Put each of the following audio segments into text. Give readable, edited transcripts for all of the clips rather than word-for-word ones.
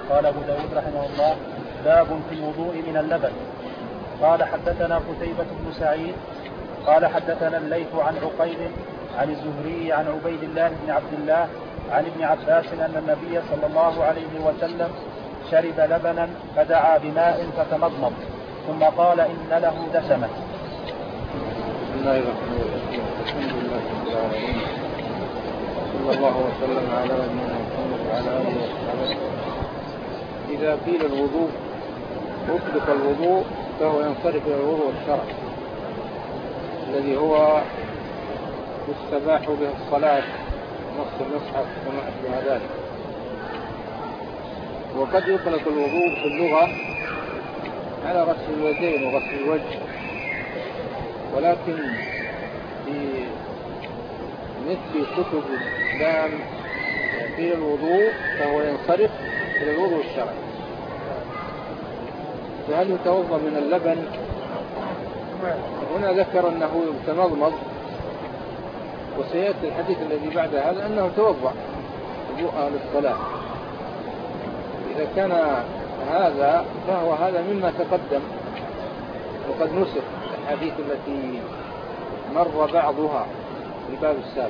قال أبو داود رحمه الله: باب في الوضوء من اللبن. قال حدثنا قتيبة بن سعيد قال حدثنا الليث عن عقيل عن الزهري عن عبيد الله بن عبد الله عن ابن عباس أن النبي صلى الله عليه وسلم شرب لبنا فدعا بماء فتمضمض ثم قال: إن له دسمة. بسم الله الرحمن الرحيم. الحمد لله رب العالمين، صلى الله وسلم على نبينا محمد وعلى آله وصحبه. إذا قيل الوضوء أطلق الوضوء فهو ينصرف إلى الوضوء الشرعي الذي هو يستباح به الصلاة نص المصحف وما أشبه ذلك. وقد يطلق الوضوء في اللغة على غسل اليدين وغسل الوجه، ولكن في مثل كتب الإسلام قيل الوضوء فهو ينصرف إلى الوضوء الشرعي. فهل يتوضأ من اللبن؟ هنا ذكر أنه يتمضمض، وسيأتي الحديث الذي بعد هذا أنه توضأ وضوء للصلاة. إذا كان هذا فهو هذا مما تقدم، وقد نسخ الحديث التي مر بعضها في الباب السابق.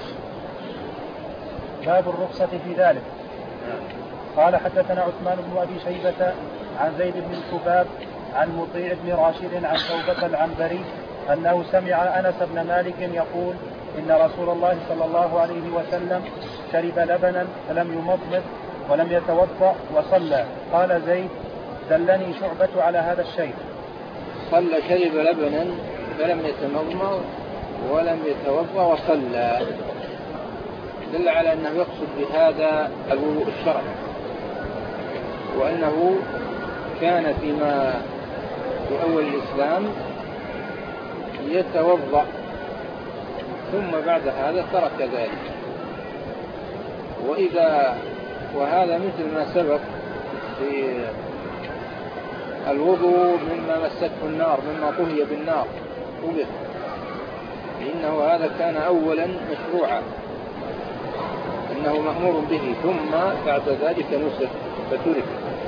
باب الرخصة في ذلك. قال حدثنا عثمان بن أبي شيبة عن زيد بن الكباب عن مطيع بن راشد عن توبة العنبري أنه سمع أنس بن مالك يقول: إن رسول الله صلى الله عليه وسلم شرب لبنا فلم يمضمض ولم يتوضأ وصلى. قال زيد: دلني شعبة على هذا الشيء. شرب لبنا فلم يتمضمض ولم يتوضأ وصلى، دل على أنه يقصد بهذا الوضوء الشرعي، وأنه كان فيما في أول الإسلام يتوضأ ثم بعد هذا ترك ذلك. وهذا مثل ما سبق في الوضوء مما مسته النار، مما طهي بالنار طبخ، إنه هذا كان أولا مشروعا، إنه مأمور به، ثم بعد ذلك نسخ فترك.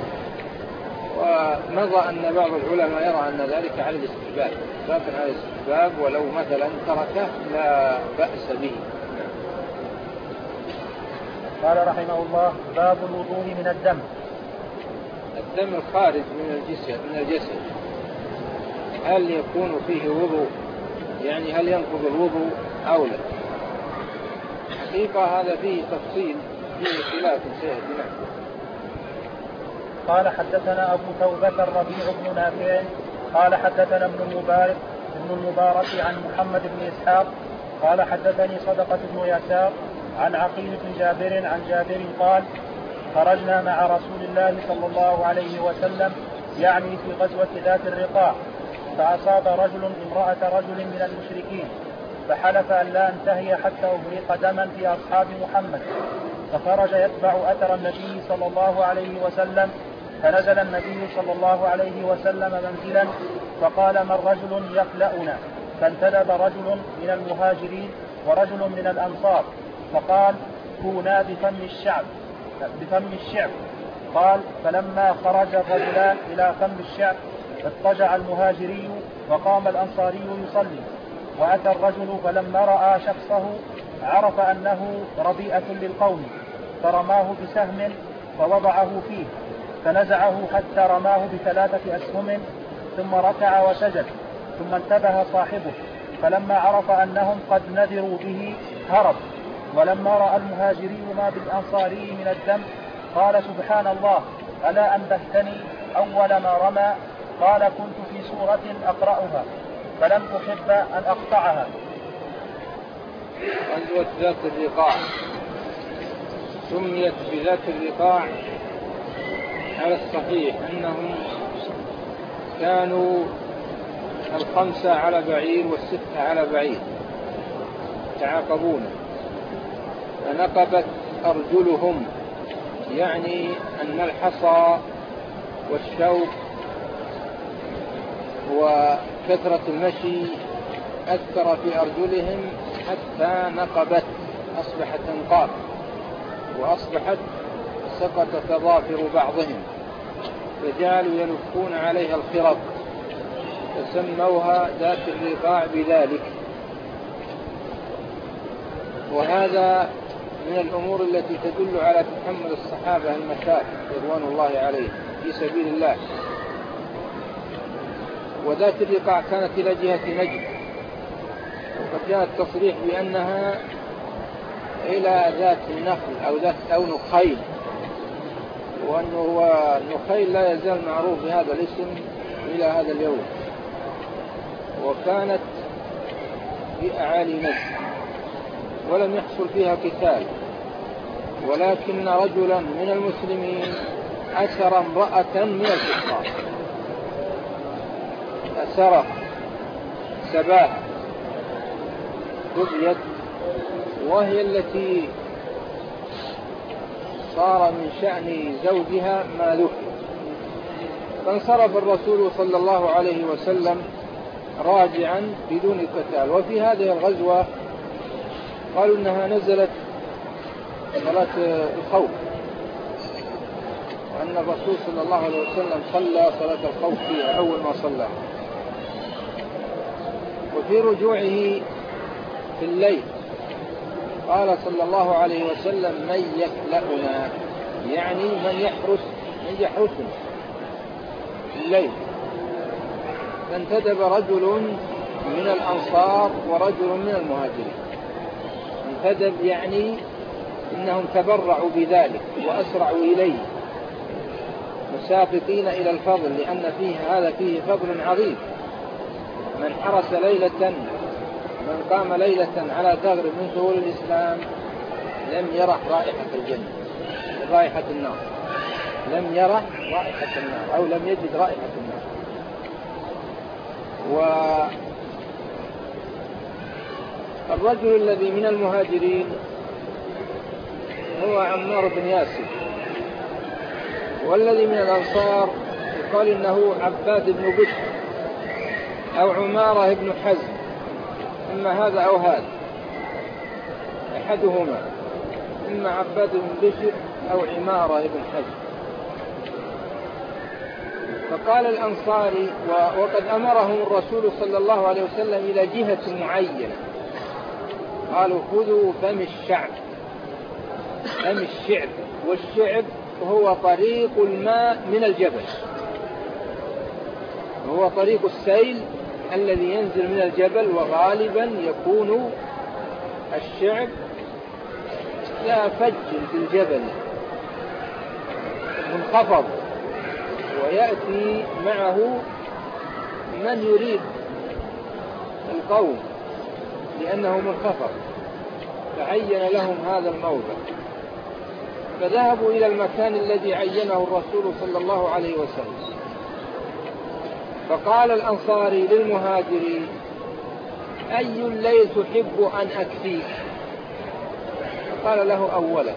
ومضى أن بعض العلماء يرى أن ذلك على الاستحباب، لكن على الاستحباب ولو مثلا تركه لا بأس به. قال رحمه الله: باب الوضوء من الدم. الدم الخارج من الجسد هل يكون فيه وضوء؟ يعني هل ينقض الوضوء أو لا؟ حقيقة هذا فيه تفصيل، فيه خلاف سيأتي. قال حدثنا أبو توبة الربيع بن نافع قال حدثنا ابن المبارك عن محمد بن إسحاق قال حدثني صدقة بن يسار عن عقيل بن جابر عن جابر قال: خرجنا مع رسول الله صلى الله عليه وسلم يعني في غزوة ذات الرقاع، فأصاب رجل امرأة رجل من المشركين، فحلف أن لا أنتهي حتى أهريق دما في أصحاب محمد، فخرج يتبع أثر النبي صلى الله عليه وسلم، فنزل النبي صلى الله عليه وسلم منزلا، فقال: من رجل يخلأنا؟ فانتدب رجل من المهاجرين ورجل من الأنصار، فقال: كونا بفم الشعب. قال: فلما خرج الرجلان إلى فم الشعب اضطجع المهاجري وقام الأنصاري يصلي، وأتى الرجل فلما رأى شخصه عرف أنه ربيئة للقوم، فرماه بسهم فوضعه فيه، فنزعه حتى رماه ب3 أسهم، ثم ركع وسجد، ثم انتبه صاحبه، فلما عرف أنهم قد نذروا به هرب. ولما رأى المهاجري ما بالأنصاري من الدم قال: سبحان الله، ألا أنبهتني أول ما رمى؟ قال: كنت في سورة أقرأها فلم أحب أن أقطعها. غزوة ذات الرقاع سميت بذات الرقاع على الصحيح أنهم كانوا 5 على بعير و6 على بعير تعاقبون، فنقبت أرجلهم، يعني أن الحصى والشوك وكثرة المشي أثر في أرجلهم حتى نقبت، أصبحت انقاب وأصبحت فسقط تضافر بعضهم فجعلوا يلفون عليها الخرق فسموها ذات الرقاع بذلك. وهذا من الأمور التي تدل على تحمل الصحابة المشاق رضوان الله عليهم في سبيل الله. وذات الرقاع كانت إلى جهة نجد، وقد جاء التصريح بأنها إلى ذات النخل أو نخيل، وأنه النخيل لا يزال معروف بهذا الاسم إلى هذا اليوم. وكانت في أعالي نجد ولم يحصل فيها قتال، ولكن رجلا من المسلمين أسر امرأة من الكفار، أسره سباها دبيت، وهي التي صار من شأن زوجها ما ذكر. فانصرف الرسول صلى الله عليه وسلم راجعا بدون قتال. وفي هذه الغزوة قالوا إنها نزلت صلاة الخوف، وأن الرسول صلى الله عليه وسلم صلى صلاة الخوف فيها أول ما صلى. وفي رجوعه في الليل قال صلى الله عليه وسلم: من يكلأنا، يعني من يحرسنا في الليل. فانتدب رجل من الأنصار ورجل من المهاجرين. انتدب يعني إنهم تبرعوا بذلك وأسرعوا إليه مسابقين إلى الفضل، لأن فيه فضل عظيم. من حرس ليلة، من قام ليلة على ثغر من ثغور الإسلام لم يرح رائحة الجنة، رائحة النار، لم يرح رائحة النار أو لم يجد رائحة النار. والرجل الذي من المهاجرين هو عمار بن ياسر، والذي من الأنصار يقال إنه عباد بن بشر أو عمارة بن حزم، إما هذا أو هذا أحدهما، إما عباد بن بشر أو عمارة بن حزم. فقال الأنصاري: وقد أمرهم الرسول صلى الله عليه وسلم إلى جهة معينة، قالوا: خذوا فم الشعب، فم الشعب، والشعب هو طريق الماء من الجبل، وهو طريق السيل الذي ينزل من الجبل. وغالبا يكون الشعب لا فج في الجبل منخفض، ويأتي معه من يريد القوم لأنه منخفض، فعين لهم هذا الموضع. فذهبوا إلى المكان الذي عينه الرسول صلى الله عليه وسلم. فقال الأنصاري للمهاجرين: أي الليل تحب أن أكفيك؟ فقال له: أولا.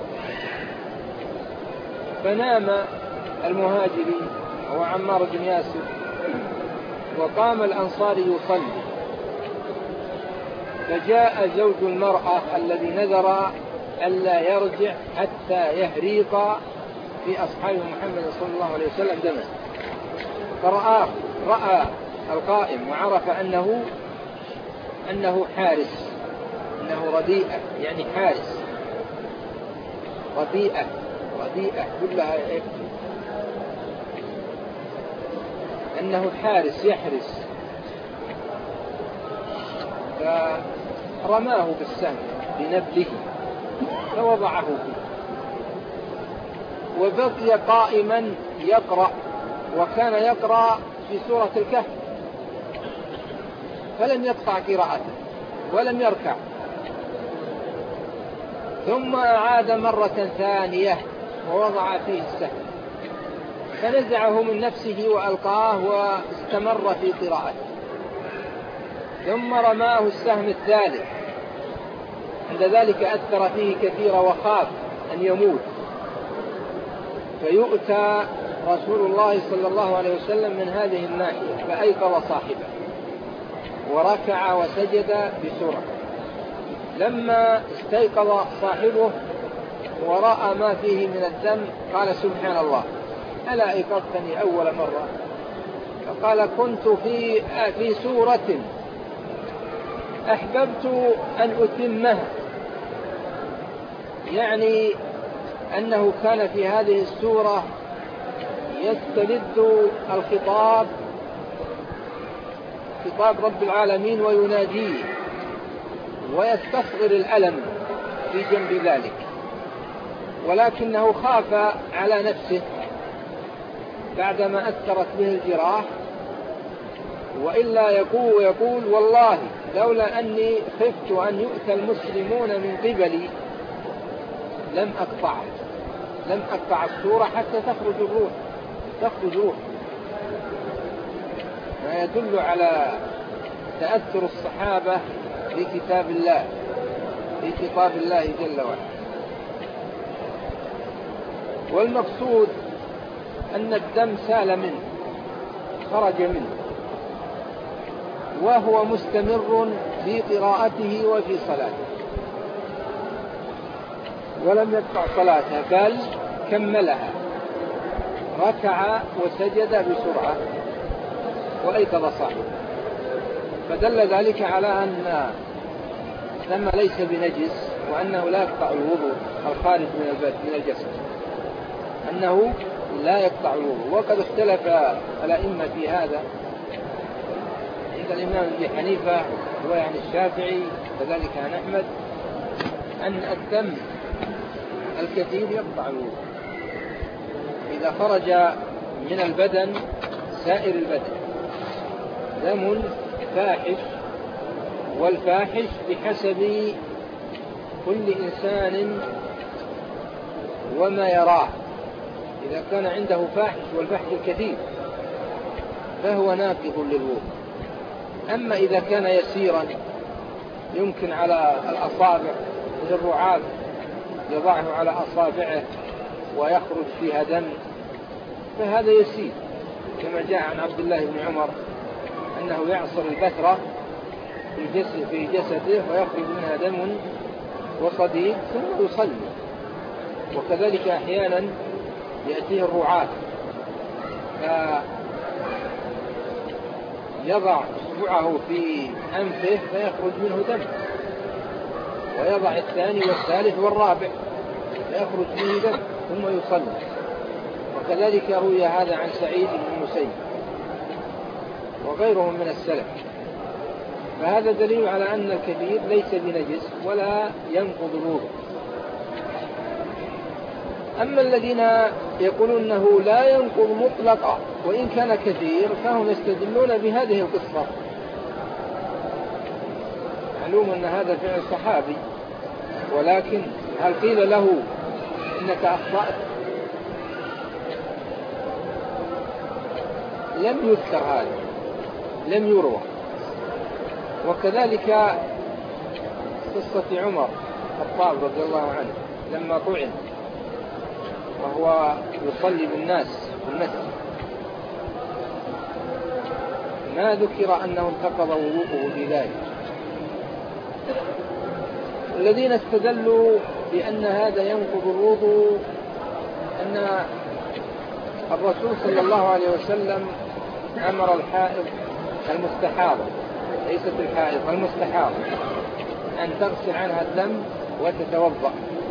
فنام المهاجري هو عمار بن ياسر، وقام الأنصاري يصلي. فجاء زوج المرأة الذي نذر ألا يرجع حتى يهريق في أصحاب محمد صلى الله عليه وسلم دما، رأى القائم وعرف أنه حارس، أنه رديئة، يعني حارس، رديئة كلها أنه حارس يحرس. فرماه بالسهم بنبله فوضعه فيه، وبقي قائما يقرأ، وكان يقرأ في سورة الكهف، فلم يقطع قراءته ولم يركع. ثم أعاد مرة ثانية ووضع فيه السهم، فنزعه من نفسه وألقاه واستمر في قراءته. ثم رماه السهم الثالث، عند ذلك أثر فيه كثيرا وخاف أن يموت. فيؤتى رسول الله صلى الله عليه وسلم من هذه الناحية، فأيقظ صاحبه وركع وسجد بسرعة. لما استيقظ صاحبه ورأى ما فيه من الدم قال سبحان الله ألا أيقظتني أول مرة؟ فقال كنت في سورة أحببت أن أتمها، يعني أنه كان في هذه السورة يستلذ الخطاب، خطاب رب العالمين، ويناديه ويستصغر الألم في جنب ذلك، ولكنه خاف على نفسه بعدما أثرت به الجراح، وإلا يقول والله لولا أني خفت أن يؤتى المسلمون من قبلي لم أقطع السورة حتى تخرج الروح. ما يدل على تأثر الصحابة بكتاب الله، بخطاب الله جل وعلا. والمقصود أن الدم سال منه، خرج منه، وهو مستمر في قراءته وفي صلاته، ولم يقطع صلاته بل كملها، ركع وسجد بسرعة وأيقظ صاحبه، فدل ذلك على أن الدم ليس بنجس، وأنه لا يقطع الوضوء الخارج من الجسد، أنه لا يقطع الوضوء. وقد اختلف الأئمة في هذا، عند الإمام أبي حنيفة وعن الشافعي كذلك عن أحمد أن الدم الكثير يقطع الوضوء إذا خرج من البدن سائر البدن دم فاحش، والفاحش بحسب كل إنسان وما يراه. إذا كان عنده فاحش والفاحش الكثير فهو ناقض للوضوء. أما إذا كان يسيرا يمكن على الأصابع الرعاف يضعه على أصابعه ويخرج فيها دم فهذا يسير، كما جاء عن عبد الله بن عمر أنه يعصر البترة في جسده ويخرج منها دم وصديد ثم يصلي. وكذلك أحيانا يأتيه الرعاة فيضع اصبعه في أنفه فيخرج منه دم، ويضع الثاني والثالث والرابع فيخرج منه دم ثم يصلي. وكذلك روي هذا عن سعيد بن المسيب وغيرهم من السلف. فهذا دليل على أن الكثير ليس بنجس ولا ينقض الوضوء. أما الذين يقولون أنه لا ينقض مطلقا وإن كان كثير فهم يستدلون بهذه القصة. معلوم أن هذا فعل صحابي، ولكن هل قيل له إنك أخطأت؟ لم يذكر هذا، لم يروى. وكذلك قصة عمر الخطاب رضي الله عنه لما طعن وهو يصلي بالناس في المسجد ما ذكر أنه انتقض وضوءه بذلك. الذين استدلوا بأن هذا ينقض الوضوء أن الرسول صلى الله عليه وسلم أمر الحائض المستحاضة، ليست الحائض المستحاضة، أن تغسل عنها الدم وتتوضأ،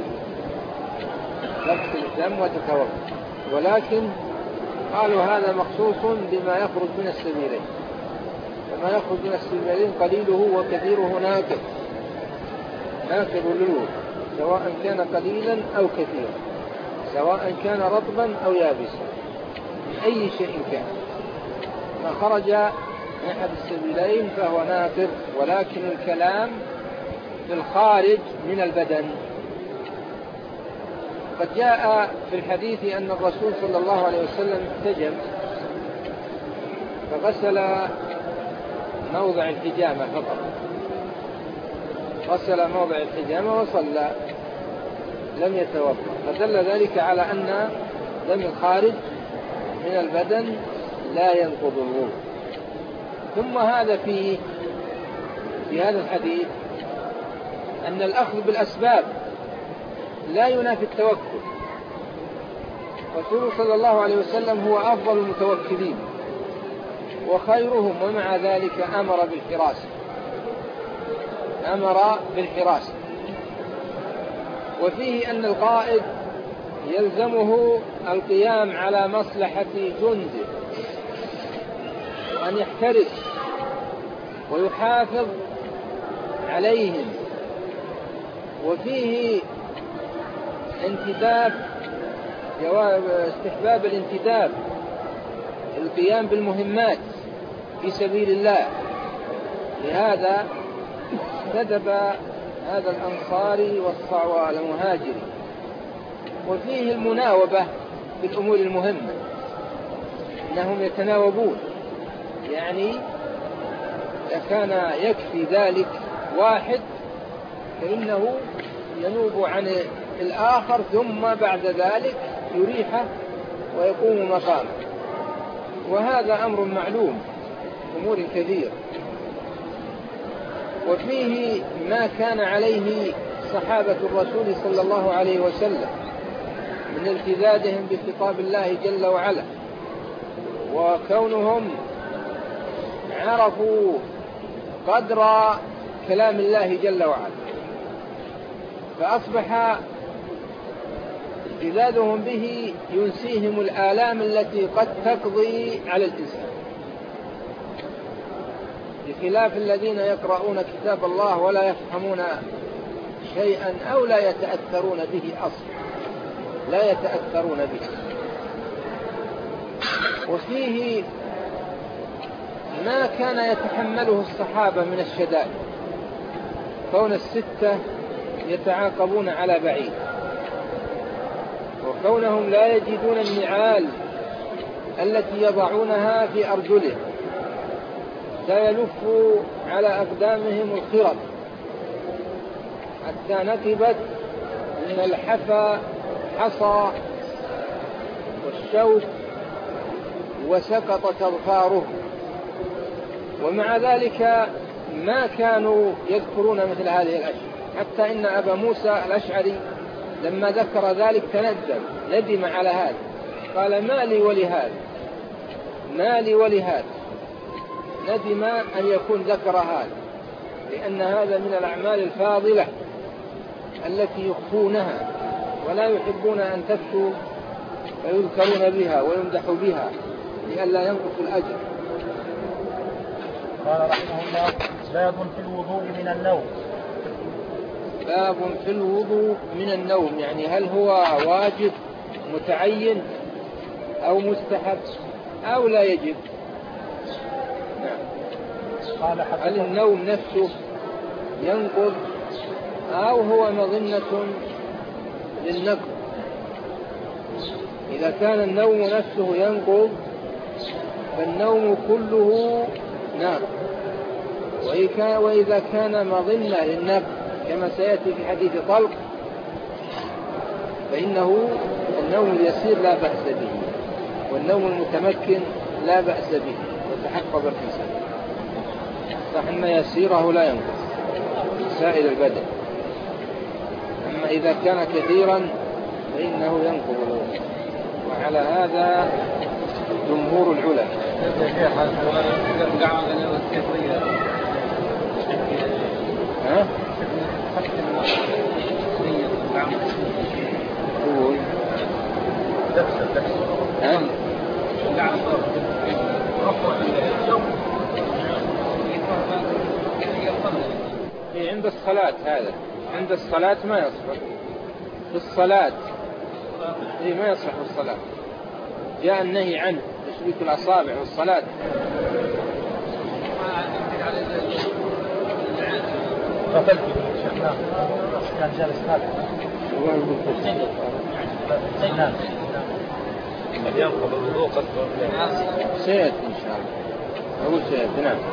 تغسل الدم وتتوضأ. ولكن قالوا هذا مخصوص بما يخرج من السبيلين، وما يخرج من السبيلين قليله وكثيره ناقض للوضوء، سواء كان قليلا أو كثيرا، سواء كان رطبا أو يابسا، أي شيء كان ما خرج من أحد السبيلين فهو ناقض. ولكن الكلام في الخارج من البدن. قد جاء في الحديث أن الرسول صلى الله عليه وسلم احتجم فغسل موضع الحجامة فقط، غسل موضع الحجامة وصلى لم يتوضأ، فدل ذلك على أن دم الخارج من البدن لا ينقض الوضوء. ثم هذا في هذا الحديث أن الأخذ بالأسباب لا ينافي التوكل. رسول صلى الله عليه وسلم هو أفضل المتوكلين وخيرهم، ومع ذلك أمر بالحراسة. وفيه أن القائد يلزمه القيام على مصلحة جنده، وأن يحترس ويحافظ عليهم. وفيه استحباب الانتداب، القيام بالمهمات في سبيل الله. لهذا انتدب هذا الأنصاري والمهاجري. وفيه المناوبة بالأمور المهمة، إنهم يتناوبون، يعني إذا كان يكفي ذلك واحد فإنه ينوب عن الآخر، ثم بعد ذلك يريحه ويقوم مقامه. وهذا أمر معلوم أمور كثير. وفيه ما كان عليه صحابة الرسول صلى الله عليه وسلم من التزامهم بخطاب الله جل وعلا، وكونهم عرفوا قدر كلام الله جل وعلا، فأصبح التزامهم به ينسيهم الآلام التي قد تقضي على الإنسان، بخلاف الذين يقرؤون كتاب الله ولا يفهمون شيئا أو لا يتأثرون به أصلا، لا يتأثرون به. وفيه ما كان يتحمله الصحابة من الشدائد، كون الستة يتعاقبون على بعيد، وكونهم لا يجدون النعال التي يضعونها في أرجلهم، لا يلف على أقدامهم الخرق حتى نكبت من الحفا حصى والشوك وسقطت أظفارهم. ومع ذلك ما كانوا يذكرون مثل هذه الأشياء، حتى إن أبا موسى الأشعري لما ذكر ذلك ندم على هذا، قال ما لي ولهذا، ندم أن يكون ذكر هذا، لأن هذا من الأعمال الفاضلة التي يخفونها ولا يحبون أن تفشوا ويذكرون بها ويمدحوا بها لئلا ينقص الأجر. قال رحمه الله: باب في الوضوء من النوم. باب في الوضوء من النوم، يعني هل هو واجب متعين أو مستحب أو لا يجب؟ نعم. هل النوم نفسه ينقض أو هو مظنة للنقض؟ إذا كان النوم نفسه ينقض فالنوم كله ناقض، وإذا كان مظنة للنقض كما سيأتي في حديث طلق فإنه النوم اليسير لا بأس به، والنوم المتمكن لا بأس به وتحقق الإنسان، صح أن يسيره لا ينقص سائر البدن. أما إذا كان كثيرا فإنه ينقض الوضوء، وعلى هذا جمهور العلماء. ها؟ عند الصلاة، هذا عند الصلاة ما يصلح في الصلاة، ما يصلح في الصلاة، جاء النهي عنه تشبيك الأصابع والصلاة. غفلت شيخنا كان جالس هذا والله يقول نعم قد ينقض الوضوء قد سيأتي إن شاء الله، أقول سيأتي. نعم.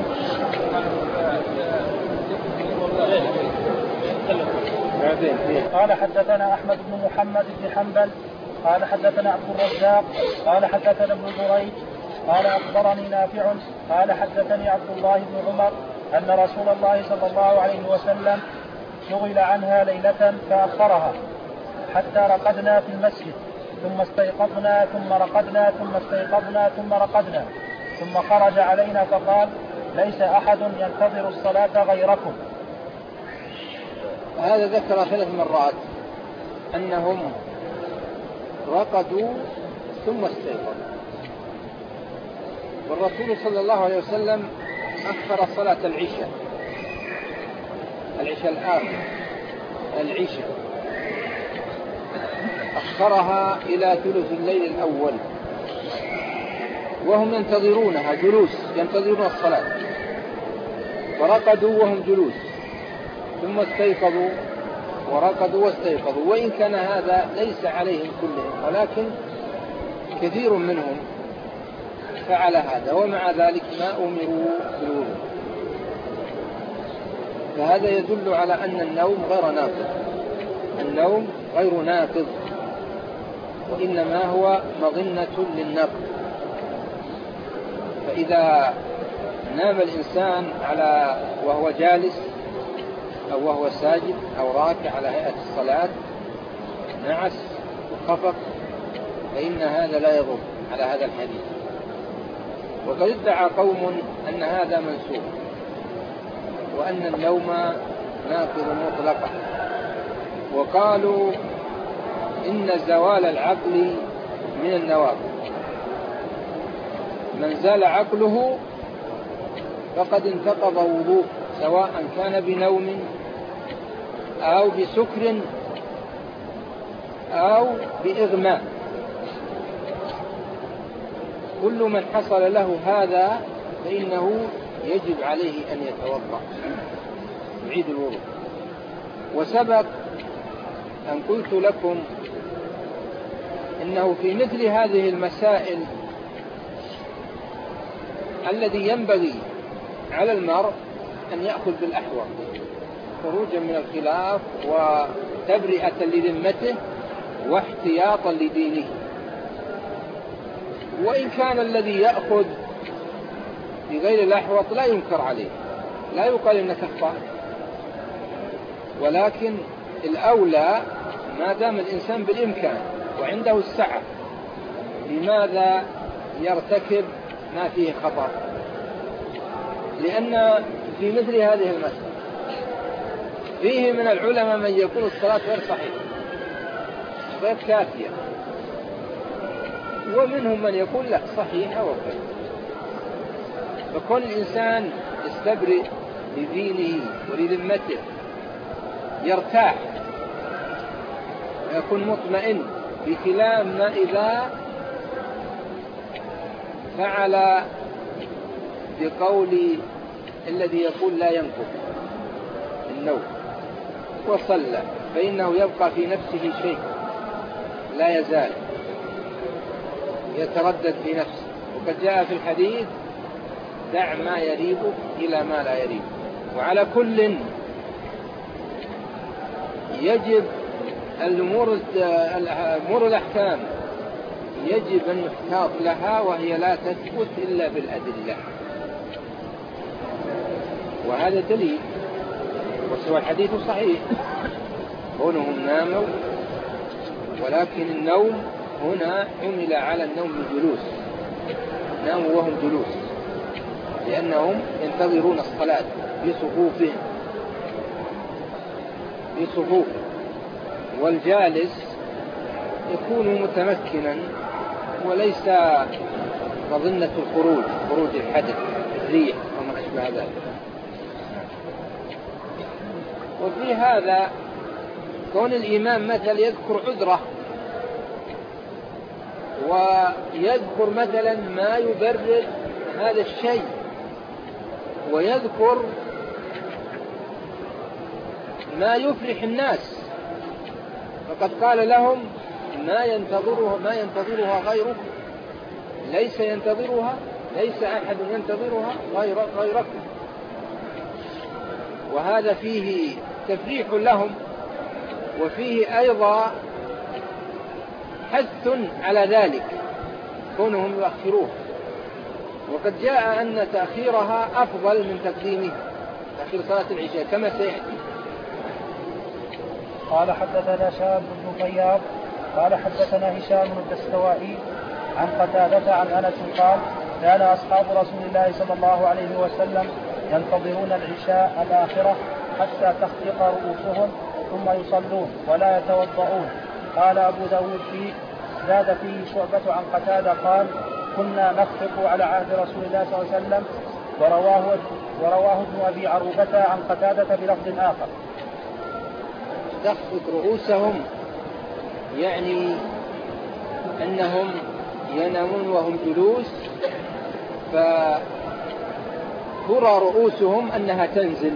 قال حدثنا أحمد بن محمد بن حنبل قال حدثنا عبد الرزاق قال حدثنا ابن جريج قال أخبرني نافع قال حدثني عبد الله بن عمر أن رسول الله صلى الله عليه وسلم شغل عنها ليلة فأخرها حتى رقدنا في المسجد ثم استيقظنا ثم رقدنا ثم استيقظنا ثم رقدنا ثم خرج علينا فقال ليس أحد ينتظر الصلاة غيركم. هذا ذكر 3 مرات أنهم رقدوا ثم استيقظوا، والرسول صلى الله عليه وسلم أخر صلاة العشاء الآخر أخرها إلى ثلث الليل الأول، وهم ينتظرونها جلوس، ينتظرون الصلاة، فرقدوا وهم جلوس، ثم استيقظوا ورقدوا واستيقظوا. وإن كان هذا ليس عليهم كلهم، ولكن كثير منهم فعل هذا، ومع ذلك ما أمروا بالوضوء. فهذا يدل على أن النوم غير ناقض، النوم غير ناقض، وإنما هو مظنة للنقض. فإذا نام الإنسان وهو جالس أو وهو ساجد أو راكع على هيئة الصلاة، نعس وخفق، فإن هذا لا يضر على هذا الحديث. وقد ادعى قوم أن هذا منسوخ، وأن النوم ناقض مطلقا، وقالوا إن زوال العقل من النواقض، من زال عقله فقد انتقض وضوء، سواء كان بنوم أو بسكر أو بإغماء. كل من حصل له هذا فإنه يجب عليه أن يتوضأ يعيد الوضوء. وسبق أن قلت لكم إنه في مثل هذه المسائل الذي ينبغي على المرء أن يأخذ بالأحوط خروجا من الخلاف وتبرئة لذمته واحتياطا لدينه. وإن كان الذي يأخذ بغير الأحوط لا ينكر عليه، لا يقال إنك أخطأت، ولكن الأولى ما دام الإنسان بالإمكان وعنده السعة لماذا يرتكب ما فيه خطأ؟ لأن في مثل هذه المسألة فيه من العلماء من يقول الصلاة غير صحيحة غير كافية، ومنهم من يقول لا صحيحة وكافية. فكون الإنسان يستبرئ لدينه ولذمته، يرتاح ويكون مطمئن، بخلاف ما إذا فعل بقول الذي يقول لا ينقض النوم وصلى، فإنه يبقى في نفسه شيء لا يزال يتردد في نفسه. وقد جاء في الحديث دع ما يريبك إلى ما لا يريبك. وعلى كل يجب الأمور الأحكام يجب أن يحتاط لها، وهي لا تثبت إلا بالأدلة، وهذا دليل. وسوى الحديث صحيح، كونهم ناموا، ولكن النوم هنا حمل على النوم بالجلوس، ناموا وهم جلوس، لأنهم ينتظرون الصلاة بصفوف، والجالس يكون متمكنا وليس مظنة خروج الحدث، الريح وما أشبه ذلك. وفي هذا كون الإمام مثلا يذكر عذره ويذكر مثلا ما يبرر هذا الشيء، ويذكر ما يفرح الناس، فقد قال لهم ما ينتظرها غيركم، ليس أحد ينتظرها غيركم. وهذا فيه تفريح لهم، وفيه أيضا حث على ذلك كونهم يؤخروه. وقد جاء أن تأخيرها أفضل من تقديمه، تأخير صلاة العشاء كما سيأتي. قال حدثنا شاب بن فياض قال حدثنا هشام الدستوائي عن قتادة عن أنس قال كان أصحاب رسول الله صلى الله عليه وسلم ينتظرون العشاء الآخرة حتى تخفق رؤوسهم ثم يصلون ولا يتوضؤون. قال أبو داود فيه زاد فيه شعبة عن قتادة قال كنا نخفق على عهد رسول الله صلى الله عليه وسلم. ورواه ابن أبي عروبة عن قتادة بلفظ آخر. تخفق رؤوسهم يعني أنهم ينامون وهم جلوس فترى رؤوسهم أنها تنزل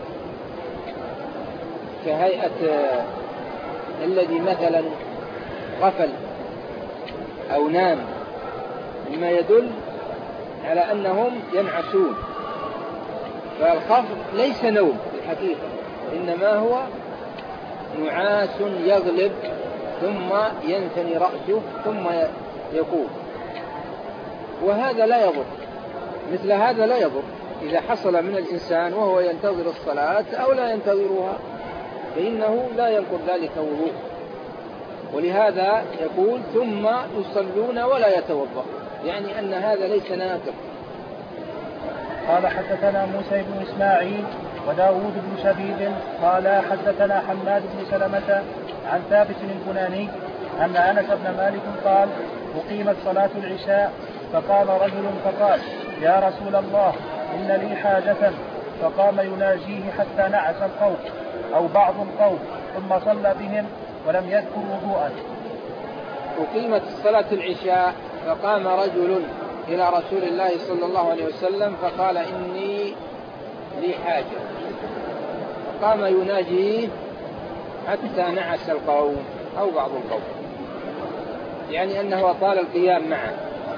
كهيئة الذي مثلا غفل أو نام، مما يدل على أنهم ينعسون. فالخفض ليس نوم في الحقيقة، إنما هو نعاس يغلب ثم ينثني رأسه ثم يقوم، وهذا لا يضر. مثل هذا لا يضر إذا حصل من الإنسان وهو ينتظر الصلاة أو لا ينتظرها، فإنه لا ينقض ذلك وضوء. ولهذا يقول ثم يصلون ولا يتوضأ، يعني أن هذا ليس ناقض. قال حدثنا موسى بن إسماعيل وداود بن شبيب قال حدثنا حماد بن سلمة عن ثابت البناني أن أنس بن مالك قال أقيمت صلاة العشاء فقام رجل فقال يا رسول الله إن لي حاجة، فقام يناجيه حتى نعس القوم أو بعض القوم ثم صلى بهم ولم يذكر وضوءا. أقيمت صلاة العشاء فقام رجل إلى رسول الله صلى الله عليه وسلم فقال إني لي حاجة، فقام يناجيه حتى نعس القوم أو بعض القوم، يعني أنه طال القيام معه.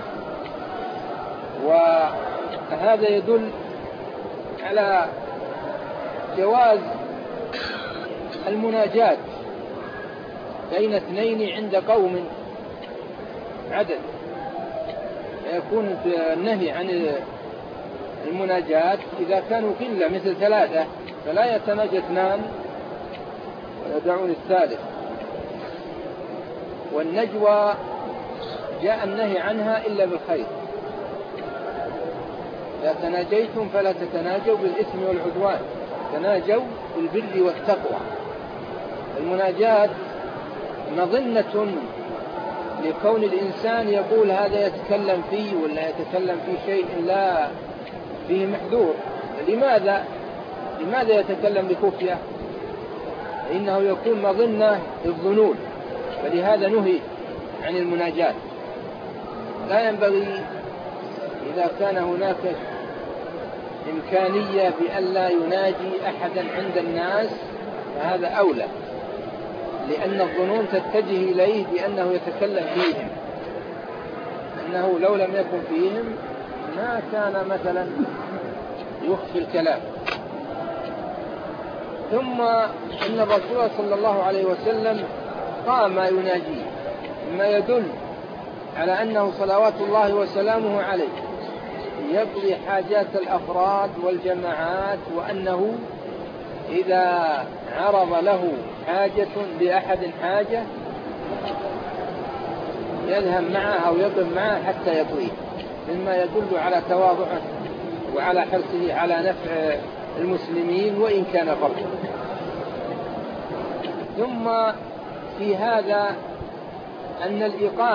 وهذا يدل على جواز المناجاة بين اثنين عند قوم عدد، يكون النهي عن المناجاة إذا كانوا قلة مثل ثلاثة، فلا يتناجى اثنان ويدعون الثالث. والنجوى جاء النهي عنها إلا بالخير، إذا تناجيتم فلا تتناجوا بالإثم والعدوان، تناجوا بالبر والتقوى. المناجاة مظنة لكون الإنسان يقول هذا يتكلم فيه ولا يتكلم في شيء لا فيه محذور. لماذا يتكلم بخفية؟ إنه يكون مظنة للظنون، فلهذا نهي عن المناجاة. لا ينبغي إذا كان هناك إمكانية بأن لا يناجي أحدا عند الناس فهذا أولى، لأن الظنون تتجه إليه بأنه يتكلم فيهم، أنه لو لم يكن فيهم ما كان مثلا يخفي الكلام. ثم إن الرسول صلى الله عليه وسلم قام يناجيه، مما يدل على أنه صلوات الله وسلامه عليه يقضي حاجات الأفراد والجماعات، وأنه إذا عرض له حاجة لأحد حاجة يذهب معه أو يقم معه حتى يقضيه، مما يدل على تواضعه وعلى حرصه على نفع المسلمين وإن كان فردا. ثم في هذا أن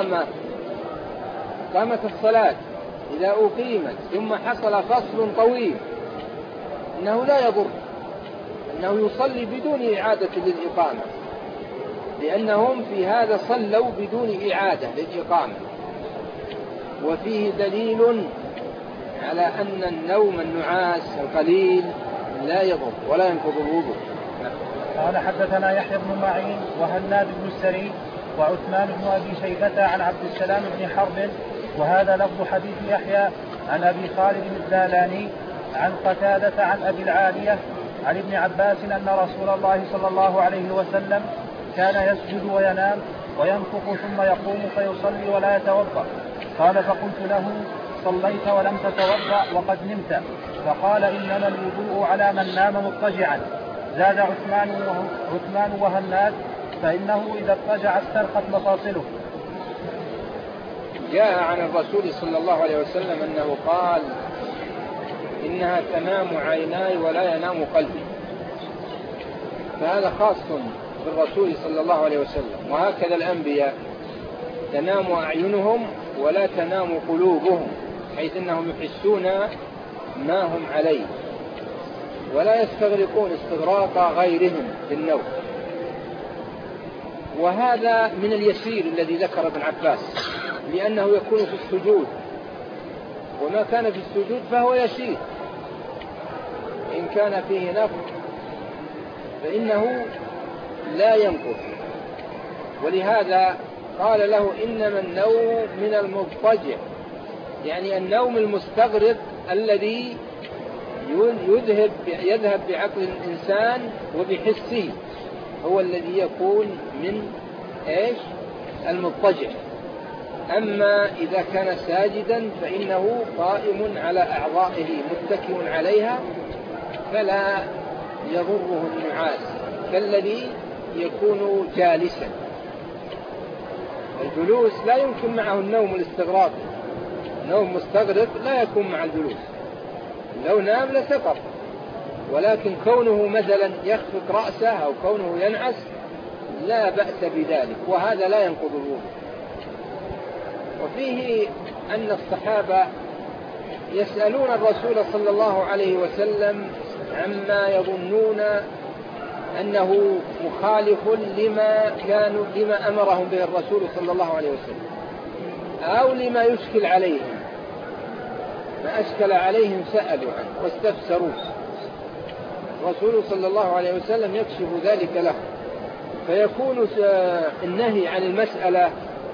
إقامة الصلاة إذا أقيمت ثم حصل فصل طويل أنه لا يضر أنه يصلي بدون إعادة للإقامة، لأنهم في هذا صلوا بدون إعادة للإقامة. وفيه دليل على أن النوم النعاس القليل لا يضر ولا ينقض الوضوء. قال حدثنا يحيى بن معين وهناد بن السري وعثمان بن أبي شيبة عن عبد السلام بن حرب، وهذا لفظ حديث يحيى عن أبي خالد الزالاني عن قتادة عن أبي العالية عن ابن عباس أن رسول الله صلى الله عليه وسلم كان يسجد وينام وينفخ ثم يقوم فيصلي ولا يتوضأ. قال فقلت له صليت ولم تتوضأ وقد نمت؟ فقال إنما الوضوء على من نام مضطجعا. زاد عثمان وهناد فإنه إذا اضطجع استرخت مفاصله. جاء عن الرسول صلى الله عليه وسلم أنه قال إنها تنام عيناي ولا ينام قلبي، فهذا خاص بالرسول صلى الله عليه وسلم. وهكذا الأنبياء تنام أعينهم ولا تنام قلوبهم، حيث أنهم يحسون ما هم عليه ولا يستغرقون استغراق غيرهم بالنوم. وهذا من اليسير الذي ذكر ابن عباس، لأنه يكون في السجود، وما كان في السجود فهو يسير. إن كان فيه نفخ فإنه لا ينقص. ولهذا قال له إنما النوم من المضطجع، يعني النوم المستغرق الذي يذهب بعقل الإنسان وبحسه، هو الذي يكون من المضطجع. أما إذا كان ساجدا فإنه قائم على أعضائه متكئ عليها، فلا يضره النعاس كالذي يكون جالسا. الجلوس لا يمكن معه النوم الاستغراق، نوم مستغرق لا يكون مع الجلوس، لو نام لسقط. ولكن كونه مثلا يخفق رأسه أو كونه ينعس لا بأس بذلك، وهذا لا ينقض الوضوء. وفيه أن الصحابة يسألون الرسول صلى الله عليه وسلم عما يظنون أنه مخالف لما أمرهم به الرسول صلى الله عليه وسلم، أو لما يشكل عليهم. ما أشكل عليهم سألوا عنه واستفسروا، الرسول صلى الله عليه وسلم يكشف ذلك له، فيكون النهي عن المسألة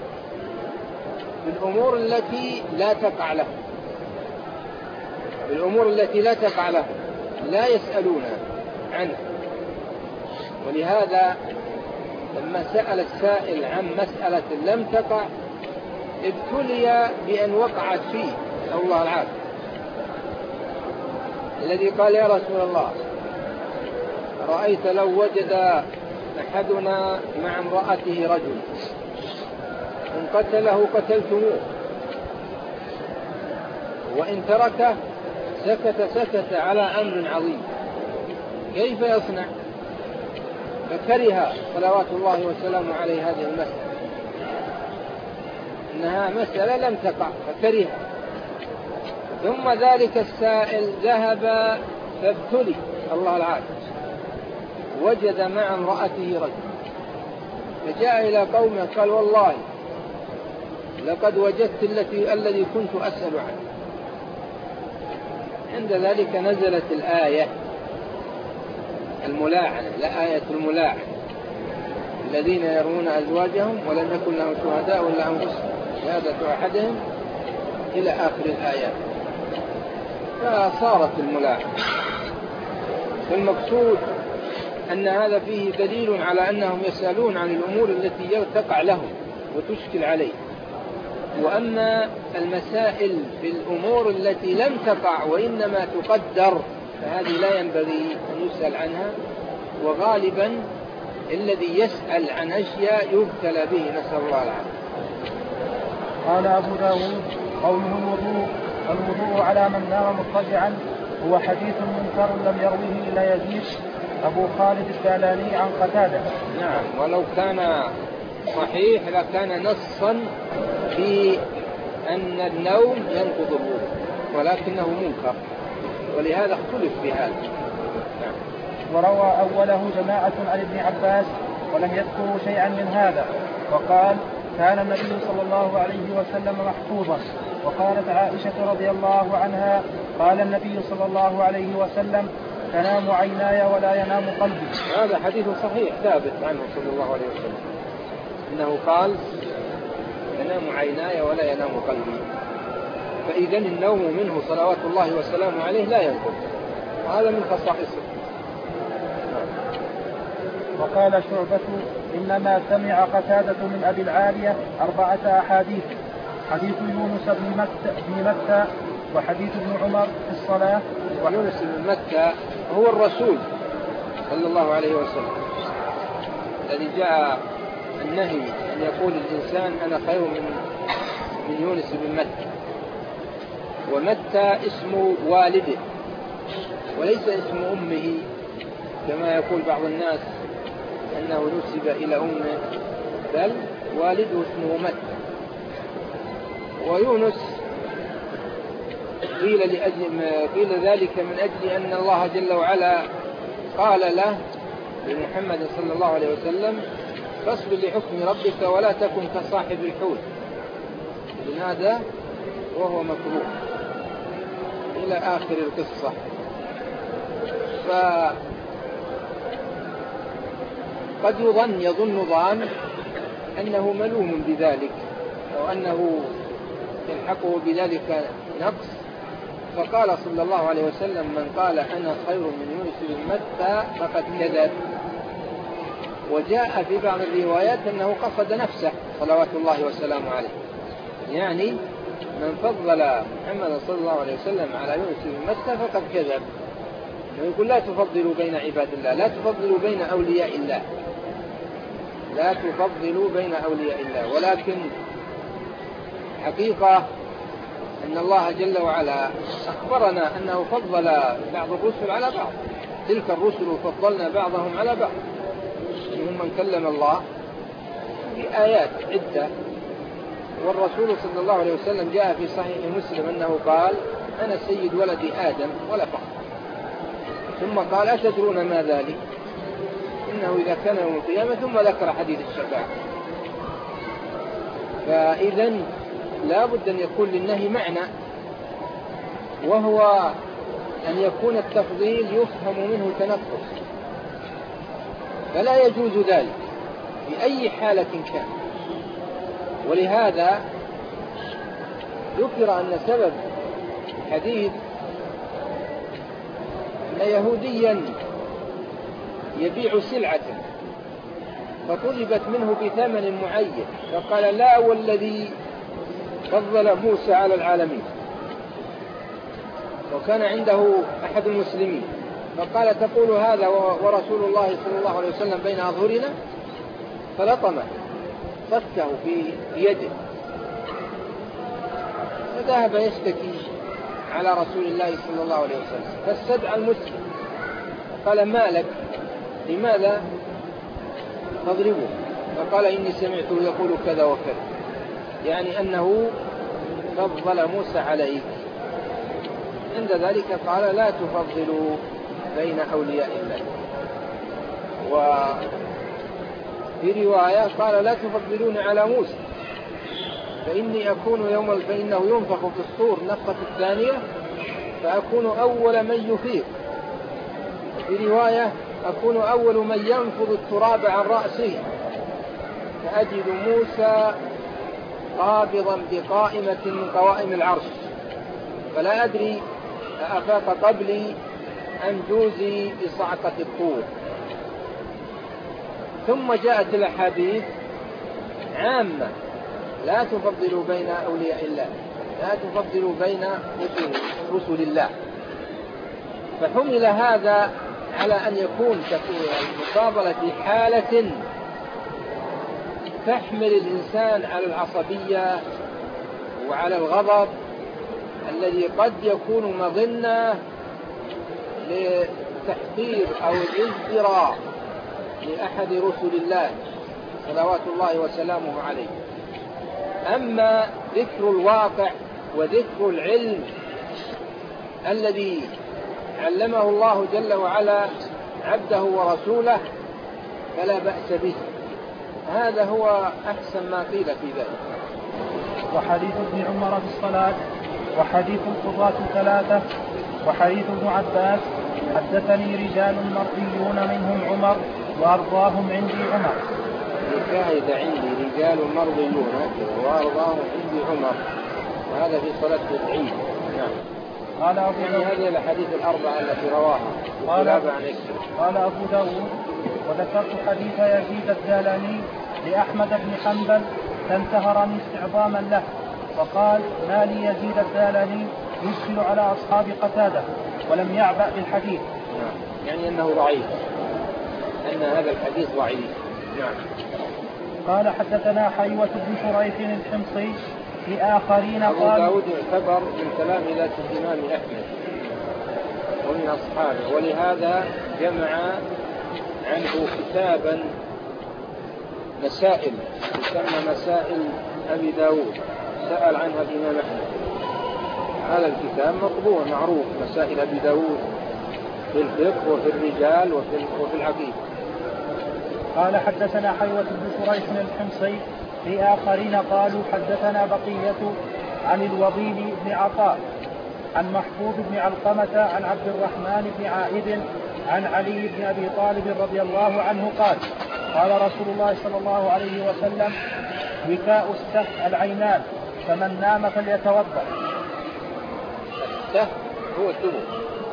بالأمور التي لا تقع له، بالأمور التي لا تقع له لا يسألون عنه. ولهذا لما سأل السائل عن مسألة لم تقع ابتلي بأن وقعت فيه، نسأل الله العافية. الذي قال يا رسول الله رأيت لو وجد أحدنا مع امرأته رجل إن قتله قتلتموه، وإن تركه سكت على أمر عظيم، كيف يصنع؟ فكره صلوات الله وسلامه عليه هذه المسألة، إنها مسألة لم تقع فكرها. ثم ذلك السائل ذهب فابتلي الله العافية، وجد مع امرأته رجل، فجاء إلى قومه قال والله لقد وجدت الذي كنت أسأل عنه. عند ذلك نزلت الآية الملاعنة، لا آية الملاعنة، الذين يرون أزواجهم ولم يكن لهم شهداء إلا أنفسهم شهادة أحدهم إلى آخر الآيات، فصارت الملاعنة. فالمقصود أن هذا فيه دليل على أنهم يسألون عن الأمور التي تقع لهم وتشكل عليه. وأما المسائل في الأمور التي لم تقع وإنما تقدر فهذه لا ينبغي أن يسأل عنها، وغالبا الذي يسأل عن أشياء يبتلى به، نسأل الله العافية. قال أبو داود قوله الوضوء على من نام مضطجعا هو حديث منكر لم يروه إلا يزيد أبو خالد الدالاني عن قتادة. نعم، ولو كان صحيح لكان نصا في أن النوم ينقض الوضوء، ولكنه منكر، ولهذا اختلف في هذا. نعم. وروى أوله جماعة عن ابن عباس ولم يذكروا شيئا من هذا، وقال كان النبي صلى الله عليه وسلم محفوظا. وقالت عائشة رضي الله عنها قال النبي صلى الله عليه وسلم تنام عيناي ولا ينام قلبي. هذا حديث صحيح ثابت عنه صلى الله عليه وسلم إنه قال تنام عيناي ولا ينام قلبي. فإذا النوم منه صلوات الله وسلامه عليه لا ينقض، وهذا من خصائصه. وقال شعبة إنما سمع قتادة من أبي العالية 4 أحاديث: حديث يونس بن متى، وحديث ابن عمر في الصلاة. ويونس بن متى هو الرسول صلى الله عليه وسلم الذي جاء النهي أن يقول الإنسان أنا خير من يونس بن متى. ومتى اسم والده وليس اسم أمه كما يقول بعض الناس أنه نسب إلى أمه، بل والده اسمه متى. ويونس قيل ذلك من أجل أن الله جل وعلا قال له لمحمد صلى الله عليه وسلم فاصبر لحكم ربك ولا تكن كصاحب الحوت لنادى وهو مكروه إلى آخر القصة. فقد يظن ظان أنه ملوم بذلك أو أنه يلحقه بذلك نقص، فقال صلى الله عليه وسلم من قال أنا خير من يونس بن متى فقد كذب. وجاء في بعض الروايات أنه قصد نفسه صلوات الله وسلامه عليه، يعني من فضل محمد صلى الله عليه وسلم على يونس بن متى فقد كذب. يقول لا تفضلوا بين عباد الله، لا تفضلوا بين أولياء الله، لا تفضلوا بين أولياء الله. ولكن حقيقة أن الله جل وعلا أخبرنا أنه فضل بعض الرسل على بعض، تلك الرسل فضلنا بعضهم على بعض، منهم من كلم الله بآيات عدة. والرسول صلى الله عليه وسلم جاء في صحيح مسلم أنه قال أنا سيد ولد آدم ولا فخر. ثم قال أتدرون ما ذلك؟ إنه إذا كان يوم القيامة، ثم ذكر حديث الشفاعة. فإذا لا بد أن يكون للنهي معنى، وهو أن يكون التفضيل يفهم منه تنقص، فلا يجوز ذلك بأي حالة كان. ولهذا ذكر أن سبب حديث أن يهوديا يبيع سلعة فطلبت منه بثمن معين، فقال لا والذي فضل موسى على العالمين. وكان عنده أحد المسلمين فقال تقول هذا ورسول الله صلى الله عليه وسلم بين أظهرنا؟ فلطمه فكه في يده، فذهب يشتكي على رسول الله صلى الله عليه وسلم، فاستدعى المسلم قال ما لك، لماذا تضربه؟ فقال إني سمعته يقول كذا وكذا، يعني أنه فضل موسى عليك. عند ذلك قال لا تفضلوا بين أولياء الله. وفي رواية قال لا تفضلون على موسى فإني أكون فإنه ينفخ في الصور نفخة الثانية فأكون أول من يفيق. في رواية أكون أول من ينفض التراب عن رأسه فأجد موسى قابضا بقائمة من قوائم العرش، فلا أدري أفاق قبلي أم جوزي بصعقة الطور. ثم جاءت الأحاديث عامة لا تفضلوا بين أولياء الله، لا تفضلوا بين رسل الله. فحمل هذا على أن يكون المفاضلة في حالة تحمل الإنسان على العصبية وعلى الغضب الذي قد يكون مظنة لتحقير أو الازدراء لأحد رسل الله صلوات الله وسلامه عليه. أما ذكر الواقع وذكر العلم الذي علمه الله جل وعلا عبده ورسوله فلا بأس به، هذا هو أحسن ما قيل في ذلك. وحديث ابن عمر بالصلاة، وحديث القضاة ثلاثة، وحديث ابن عباس حدثني رجال مرضيون منهم عمر وأرضاهم عندي عمر. الشاهد عندي رجال مرضيون وأرضاهم عندي عمر، وهذا في صلاة العيد. نعم. قال أبو داود هذه الحديث الأربعة التي رواها قال أبو داود وذكرت حديث يزيد الدالاني لأحمد بن حنبل فانتهرني استعظاما له، فقال ما لي يزيد الدالاني يشكل على أصحاب قتادة ولم يعبأ بالحديث. يعني أنه ضعيف. أن هذا الحديث ضعيف. نعم. قال حدثنا حيوة بن شريح الحمصي لآخرين أبو قال داود اعتبر من كلام ذات الإمام أحمد ومن أصحابه، ولهذا جمع عنه كتابا مسائل يسمى مسائل أبي داود، سأل عنها الإمام أحمد. هذا الكتاب مطبوع معروف، مسائل أبي داود في الفقه وفي الرجال وفي العقيدة. قال حدثنا حيوة بن شريح الحمصي لآخرين قالوا حدثنا بقية عن الوضيل بن عطاء عن محفوظ بن علقمة عن عبد الرحمن بن عائد عن علي بن أبي طالب رضي الله عنه قال قال رسول الله صلى الله عليه وسلم وكاء السه العينان فمن نام فليتوضأ. السه هو الدبر،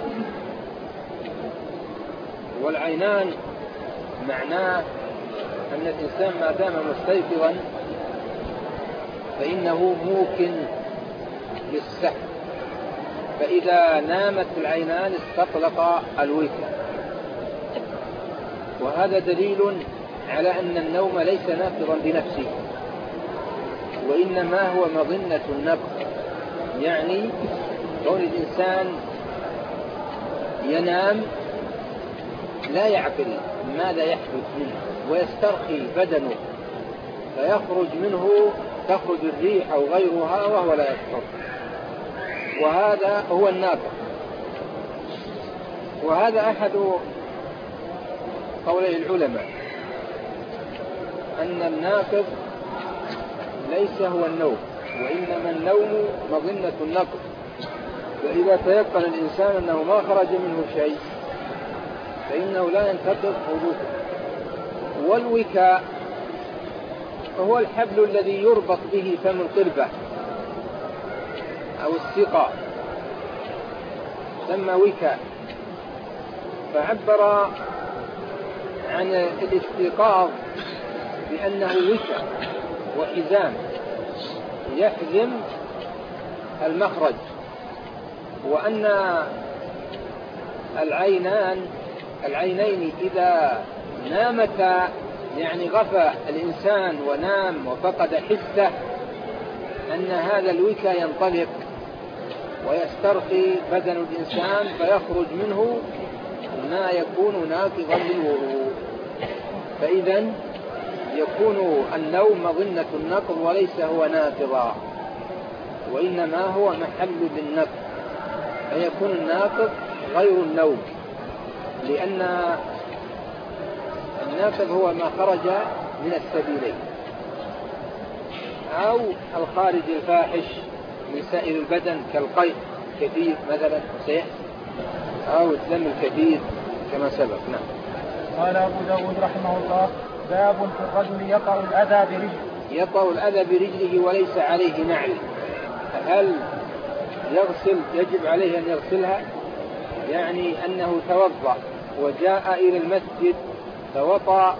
والعينان معناه أن الإنسان ما دام مستيقظا فإنه موكن للسه، فإذا نامت العينان استطلق الوكاء. وهذا دليل على أن النوم ليس ناقضا بنفسه، وإنما هو مظنة النقض، يعني كون الإنسان ينام لا يعقل ماذا يحدث منه ويسترخي بدنه فيخرج منه، تخرج الريح أو غيرها وهو لا يشعر، وهذا هو الناقض. وهذا أحد قولي العلماء أن الناقض ليس هو النوم، وإنما النوم مظنة النقض. فإذا تيقن الإنسان أنه ما خرج منه شيء فإنه لا ينتقض وضوءه. والوكاء هو الحبل الذي يربط به فم القربة أو السقاء، سمى وكاء. فعبر عن الاستيقاظ بأنه وكاء وحزام يحزم المخرج، وأن العينين إذا نامتا يعني غفى الإنسان ونام وفقد حسه أن هذا الوكاء ينطلق ويسترخي بدن الإنسان فيخرج منه ما يكون ناقضا للوضوء. فإذا يكون النوم مظنة النقض وليس هو ناقضا، وإنما هو محل للنقض، فيكون الناقض غير النوم، لأن الناقض هو ما خرج من السبيلين، أو الخارج الفاحش من سائر البدن كالقيء كثير مثلا سيأتي، أو الدم الكثير كما سبق. نعم. قال أبو داود رحمه الله باب في الرجل يطأ الأذى برجله. يطأ الأذى برجله وليس عليه نعل، هل يجب عليه أن يغسلها؟ يعني أنه توضأ وجاء إلى المسجد فوطئ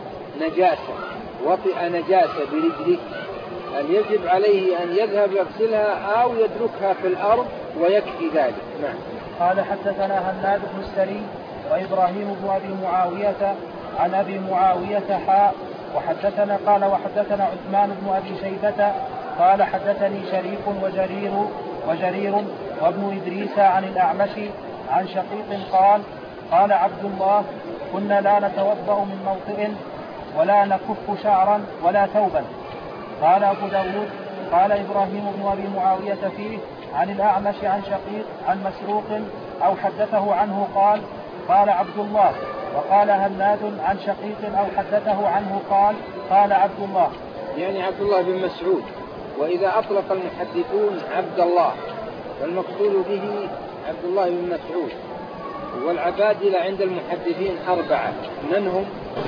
نجاسة برجله، هل يجب عليه أن يذهب يغسلها أو يتركها في الأرض ويكفي ذلك؟ نعم. قال حدثنا هناد بن السري وإبراهيم بن أبي معاوية عن أبي معاوية وحدثنا عثمان بن أبي شيبة قال حدثني شريك وجرير وابن إدريس عن الأعمش عن شقيق قال عبد الله كنا لا نتوضأ من موطئ ولا نكف شعرا ولا ثوبا. قال أبو داود قال إبراهيم بن أبي معاوية فيه عن الأعمش عن شقيق عن مسروق أو حدثه عنه قال عبد الله، وقال هناد عن شقيق أو حدثه عنه قال عبد الله، يعني عبد الله بن مسعود. وإذا أطلق المحدثون عبد الله والمقصود به عبد الله بن مسعود. والعبادلة عند المحدثين 4، من هم؟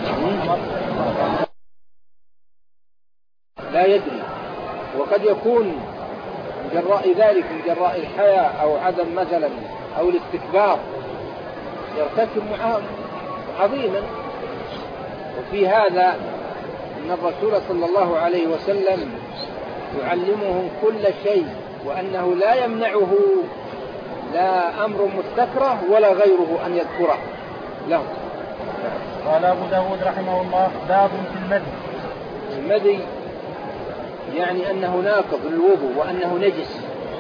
لا يدري، وقد يكون من جراء ذلك من جراء الحياء أو عدم مثلا أو الاستكبار يرتكب عظيما. وفي هذا أن الرسول صلى الله عليه وسلم يعلمهم كل شيء، وأنه لا يمنعه لا أمر مستكره ولا غيره أن يذكره لهم، قال أبو داود رحمه الله: باب في المدي. المدي يعني أنه ناقض للوضوء وأنه نجس.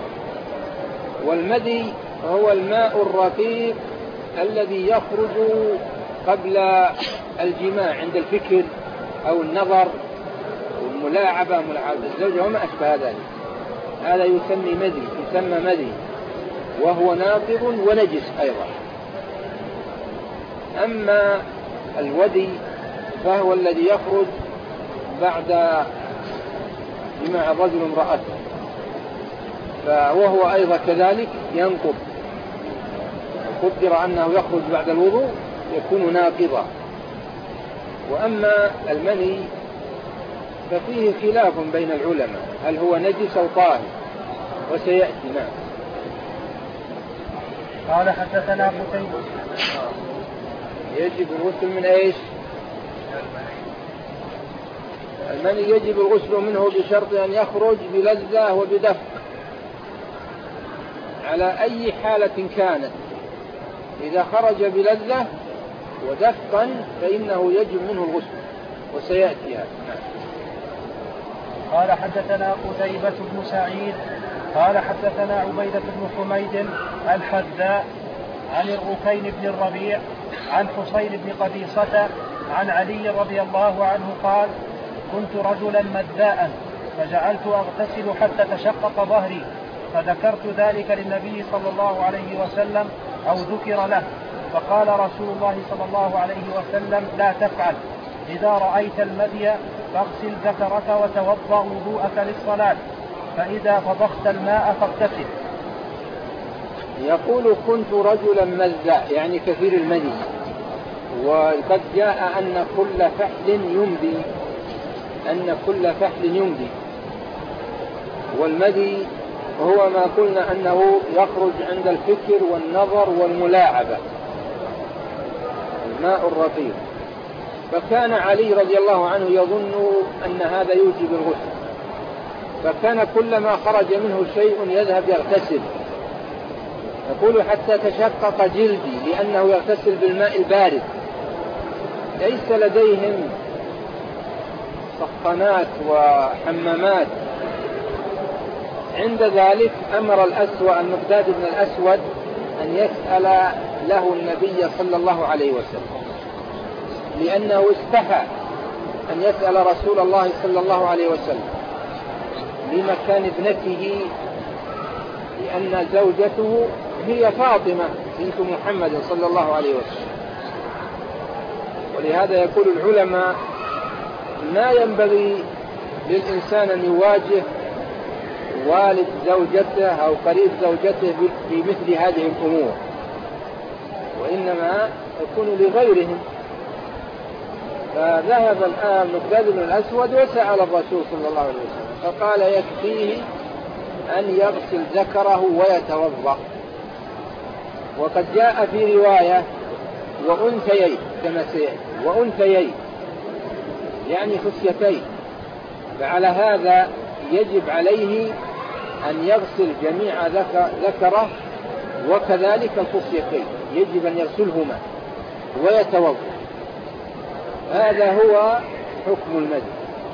والمدي هو الماء الرقيق الذي يخرج قبل الجماع عند الفكر أو النظر والملاعبة، ملاعبة الزوجة وما أشبه ذلك. هذا يسمى مدي وهو ناقض ونجس أيضا. أما الودي فهو الذي يخرج بعد جماع الرجل امرأته، وهو أيضا كذلك ينقض. قدر أنه يخرج بعد الوضوء يكون ناقضا. وأما المني ففيه خلاف بين العلماء هل هو نجس أو طاهر، وسيأتي. نعم. قال حدثنا قتيبة. يجب الغسل من ايش؟ المني يجب الغسل منه بشرط أن يخرج بلذة وبدفق على أي حالة كانت. إذا خرج بلذة ودفقا فإنه يجب منه الغسل، وسيأتي هذا. قال حدثنا قتيبة بن سعيد قال حدثنا عبيدة بن حميد الحذاء عن الركين بن الربيع عن حسين بن قبيصة عن علي رضي الله عنه قال: كنت رجلا مداء فجعلت أغتسل حتى تشقق ظهري، فذكرت ذلك للنبي صلى الله عليه وسلم أو ذكر له، فقال رسول الله صلى الله عليه وسلم: لا تفعل، إذا رأيت المدي فاغسل ذكرك وتوضأ وضوءك للصلاة، فإذا فضخت الماء فاغتسل. يقول: كنت رجلا مزاء يعني كثير المدي، وقد جاء أن كل فحل يمدي، والمدي هو ما قلنا أنه يخرج عند الفكر والنظر والملاعبة، الماء الرقيق. فكان علي رضي الله عنه يظن أن هذا يوجب الغسل، فكان كلما خرج منه شيء يذهب يغتسل. يقول: حتى تشقق جلدي، لأنه يغتسل بالماء البارد، ليس لديهم سخانات وحمامات. عند ذلك أمر المقداد بن الأسود أن يسأل له النبي صلى الله عليه وسلم، لأنه استحى أن يسأل رسول الله صلى الله عليه وسلم لمكان ابنته، لأن زوجته هي فاطمة بنت محمد صلى الله عليه وسلم. ولهذا يقول العلماء: ما ينبغي للإنسان أن يواجه والد زوجته أو قريب زوجته في مثل هذه الأمور، وإنما يكون لغيرهم. فذهب الآن مقداد بن الأسود وسأل الرسول صلى الله عليه وسلم، فقال: يكفيه أن يغسل ذكره ويتوضأ. وقد جاء في رواية: وأنثيين، كما سيأتي، وأنثيين يعني خصيتين. فعلى هذا يجب عليه أن يغسل جميع ذكره وكذلك الخصيتين، يجب أن يغسلهما ويتوضأ. هذا هو حكم المدي.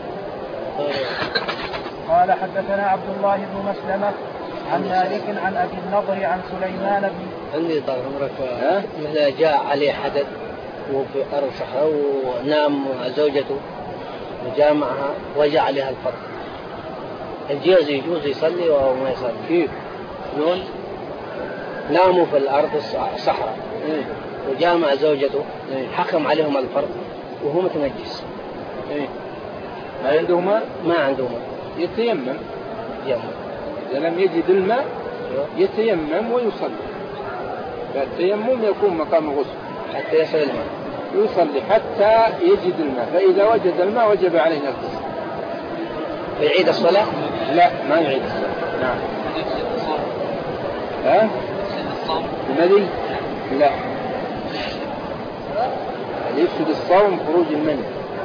قال حدثنا عبد الله بن مسلمة عن مالك عن أبي النضر عن سليمان بن. عندي طال عمرك مثلا جاء عليه حدث وفي أرض صحراء ونام زوجته وجامعها وجاء عليها الفرق، الجيز يجوز يصلي أو ما يصلي؟ كيف؟ شلون؟ ناموا في الأرض الصحراء وجامع زوجته، حكم عليهم الفرق وهو متنجس. ما عندهما؟ ما عندهما. يتيمم. إذا لم يجد الماء يتيمم ويصلي. فالتيمم يكون مقام الغسل حتى يصل الماء، يصلي حتى يجد الماء، فإذا وجد الماء وجب عليه الغسل. يعيد الصلاة؟ لا، ما يعيد الصلاة. نعم. المدي؟ لا، يفسد الصوم خروج المني،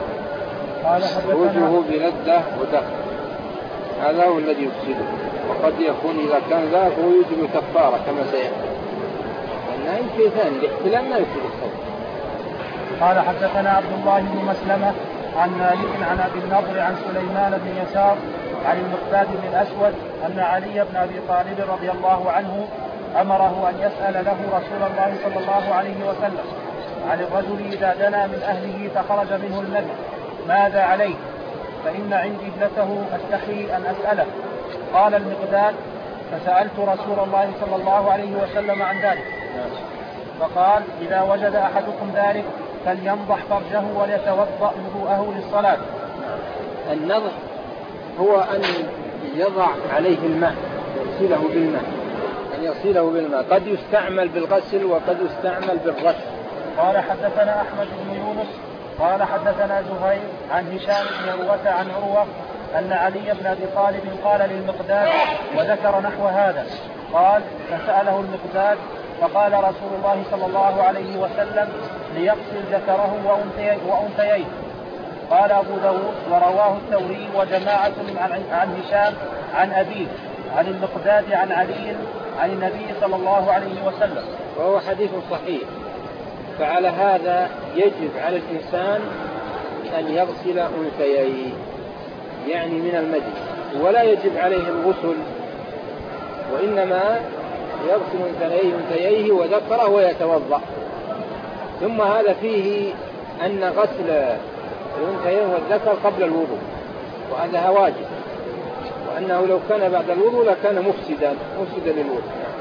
خروجه بلذة ودفع، هذا هو الذي يفسده. وقد يكون إذا كان ذاك هو يوجب كفارة كما سيأتي، لأنها شيء ثاني، الاحتلام لا يفسد الصوم. قال حدثنا عبد الله بن مسلمة عن مالك عن أبي النضر عن سليمان بن يسار عن المقداد بن الأسود أن علي بن أبي طالب رضي الله عنه أمره أن يسأل له رسول الله صلى الله عليه وسلم عن الرجل إذا دنا من أهله فخرج منه المذي ماذا عليه؟ فإن عندي ابنته أستحي أن أسأله. قال المقداد فسألت رسول الله صلى الله عليه وسلم عن ذلك فقال إذا وجد أحدكم ذلك فلينضح فرجه وليتوضأ وضوءه للصلاة. النضح هو أن يضع عليه الماء يغسله بالماء، أن يغسله بالماء، قد يستعمل بالغسل وقد يستعمل بالرش. قال حدثنا أحمد بن يونس قال حدثنا زهير عن هشام بن عروة عن عروة أن علي بن أبي طالب قال للمقداد وذكر نحو هذا. قال فسأله المقداد فقال رسول الله صلى الله عليه وسلم ليغسل ذكره وأنثييه. قال أبو داود ورواه الثوري وجماعة عن هشام عن أبيه عن المقداد عن علي عن النبي صلى الله عليه وسلم، وهو حديث صحيح. فعلى هذا يجب على الإنسان أن يغسل أنثييه يعني من المجد، ولا يجب عليه الغسل، وإنما يغسل أنثييه وذكره ويتوضأ. ثم هذا فيه أن غسل الأنثيين والذكر قبل الوضوء، وهذا واجب، وأنه لو كان بعد الوضوء لكان مفسدا للوضوء.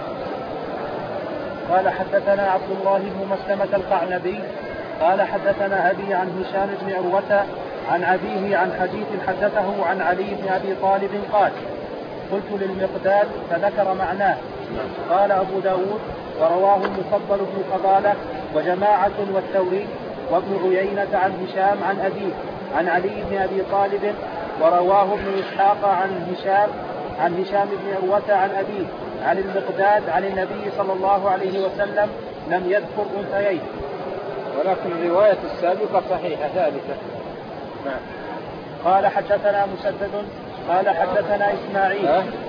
قال حدثنا عبد الله بن مسلمة القعنبي قال حدثنا أبي عن هشام بن عروة عن أبيه عن حديث حدثه عن علي بن أبي طالب قال قلت للمقداد فذكر معناه. قال أبو داود ورواه المفضل بن فضالة وجماعة والثوري وابن عيينة عن هشام عن أبيه عن علي بن أبي طالب، ورواه ابن إسحاق عن هشام بن عروة عن أبيه عن المقداد عن النبي صلى الله عليه وسلم لم يذكر أنثيين. ولكن الرواية السابقة صحيحة ثابتة. نعم. قال حدثنا مسدد قال حدثنا إسماعيل.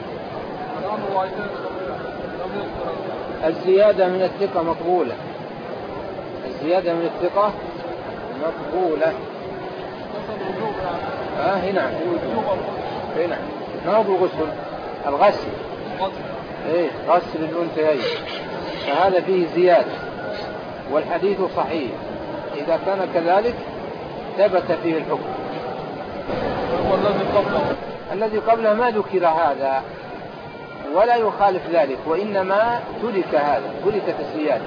الزيادة من الثقة مقبولة، الزيادة من الثقة مقبولة. هنا هنا ما هو بالغسل، الغسل غسل الأنثيين، فهذا فيه زيادة، والحديث صحيح. إذا كان كذلك ثبت فيه الحكم. الذي قبله ما ذكر هذا ولا يخالف ذلك، وإنما ترك هذا، تركت الزيادة.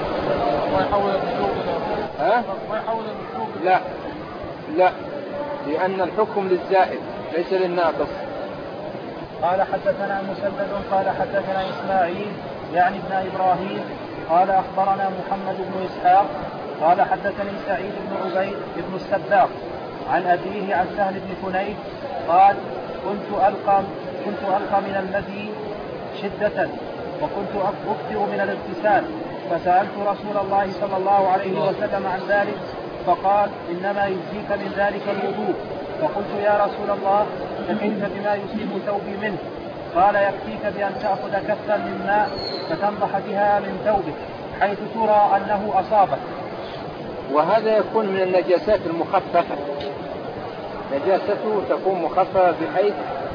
لا، لأن الحكم للزائد ليس للناقص. قال حدثنا مسدد قال حدثنا إسماعيل يعني ابن إبراهيم قال أخبرنا محمد بن إسحاق قال حدثني سعيد بن عبيد بن السباق عن أبيه عن سهل بن حنيف قال كنت ألقى من المذي شدة وكنت أكثر من الاغتسال، فسألت رسول الله صلى الله عليه وسلم عن ذلك فقال إنما يجزيك من ذلك الوضوء. فقلت يا رسول الله فكيف بما يصيب ثوبي منه؟ قال يكفيك بأن تأخذ كفا من ماء فتنضح بها من ثوبك حيث ترى أنه أصابك. وهذا يكون من النجاسات المخففة، نجاسته تكون مخففة بحيث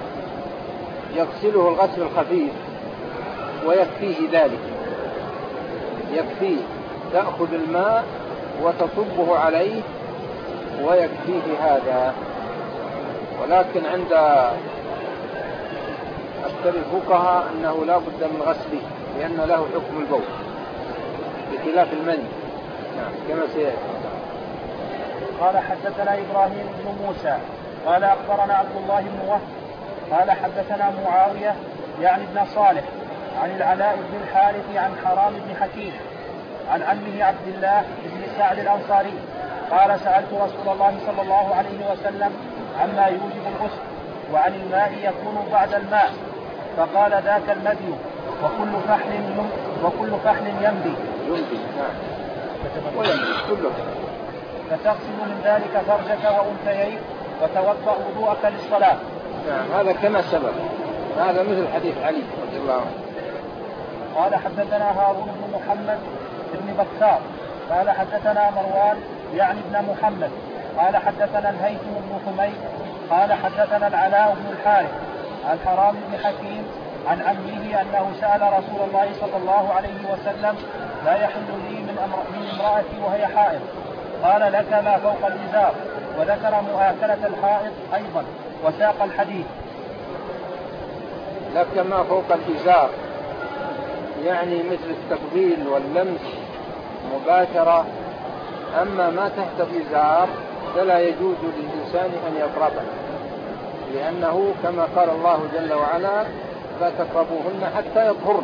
يغسله الغسل الخفيف ويكفيه ذلك، يكفيه تأخذ الماء وتصبه عليه ويكفيه هذا. ولكن عند أكثر الفقهاء أنه لا بد من غسله لأن له حكم البول بخلاف المني. نعم كما سيأتي. قال حدثنا إبراهيم بن موسى قال أخبرنا عبد الله بن وهب قال حدثنا معاوية يعني ابن صالح عن العلاء بن الحارث عن حرام بن حكيم عن عمه عبد الله بن سعد الأنصاري قال سألت رسول الله صلى الله عليه وسلم عما يوجب الغسل وعن الماء يكون بعد الماء، فقال ذاك المذي وكل فحل يمضي فتغسل من ذلك فرجك وأنثييك وتوضأ وضوءك للصلاة. نعم هذا كما سبق، هذا مثل حديث علي رضي الله عنه. قال حدثنا هارون بن محمد بن بكار قال حدثنا مروان يعني ابن محمد. قال حدثنا الهيثم بن حميد قال حدثنا العلاء بن الحارث عن حرام بن حكيم عن عمه أنه سأل رسول الله صلى الله عليه وسلم: لا يحل لي من امرأتي وهي حائض. قال: لك ما فوق الإزار. وذكر مؤاكلة الحائض أيضا وساق الحديث. لك ما فوق الإزار يعني مثل التقبيل واللمس مباشرة، أما ما تحت الإزار فلا يجوز للإنسان أن يقربه، لأنه كما قال الله جل وعلا: لا تقربوهن حتى يطهرن.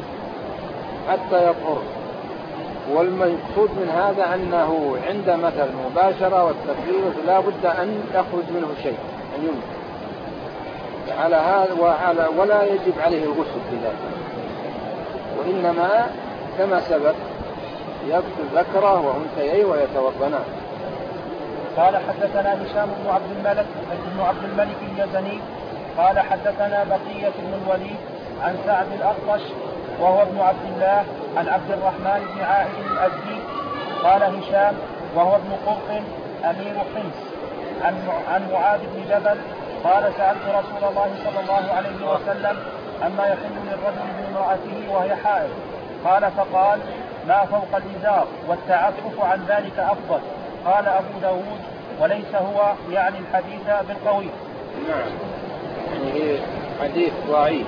والمقصود من هذا أنه عند مثل المباشرة والتقبيل لا بد أن يخرج منه شيء، أن يمكن على هذا ولا يجب عليه الغسل بذلك، وإنما كما سبق يغسل ذكره وأنثيه ويتوضأان. قال حدثنا هشام بن عبد الملك اليزني قال حدثنا بقية بن الوليد عن سعد الأخطش وهو ابن عبد الله عن عبد الرحمن بن عائد الأزدي. قال هشام وهو ابن قرط أمير حمص عن معاذ بن جبل قال: سألت رسول الله صلى الله عليه وسلم أما يحل للرجل بامرأته وهي حائض. قال: فقال: ما فوق الإزار، والتعفف عن ذلك أفضل. قال أبو داود: وليس هو يعني الحديث بالقوي. نعم، يعني حديث ضعيف،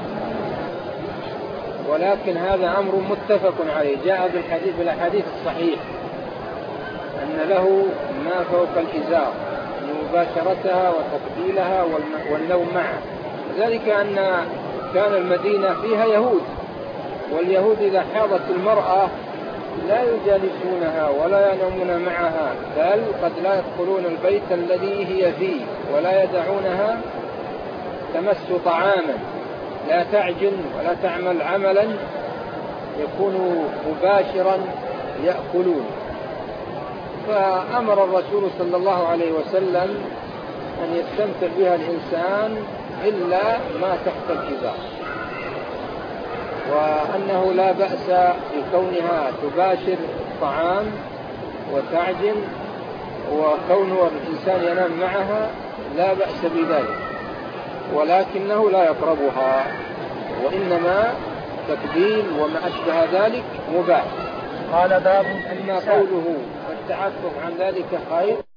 ولكن هذا أمر متفق عليه، جاء بالحديث الصحيح أن له ما فوق الإزار، مباشرتها وتقبيلها والنوم معها، ذلك أن كان المدينة فيها يهود، واليهود إذا حاضت المرأة لا يجالسونها ولا ينامون معها، بل قد لا يدخلون البيت الذي هي فيه، ولا يدعونها تمس طعاما، لا تعجن ولا تعمل عملا يكون مباشرا يأكلون. فأمر الرسول صلى الله عليه وسلم أن يستمتع بها الإنسان إلا ما تحت الإزار، وأنه لا بأس بكونها تباشر الطعام وتعجن، وكونه الإنسان ينام معها لا بأس بذلك، ولكنه لا يقربها، وإنما تقبيل وما أشبه ذلك مباح. قال: باب أما قوله والتعفف عن ذلك خير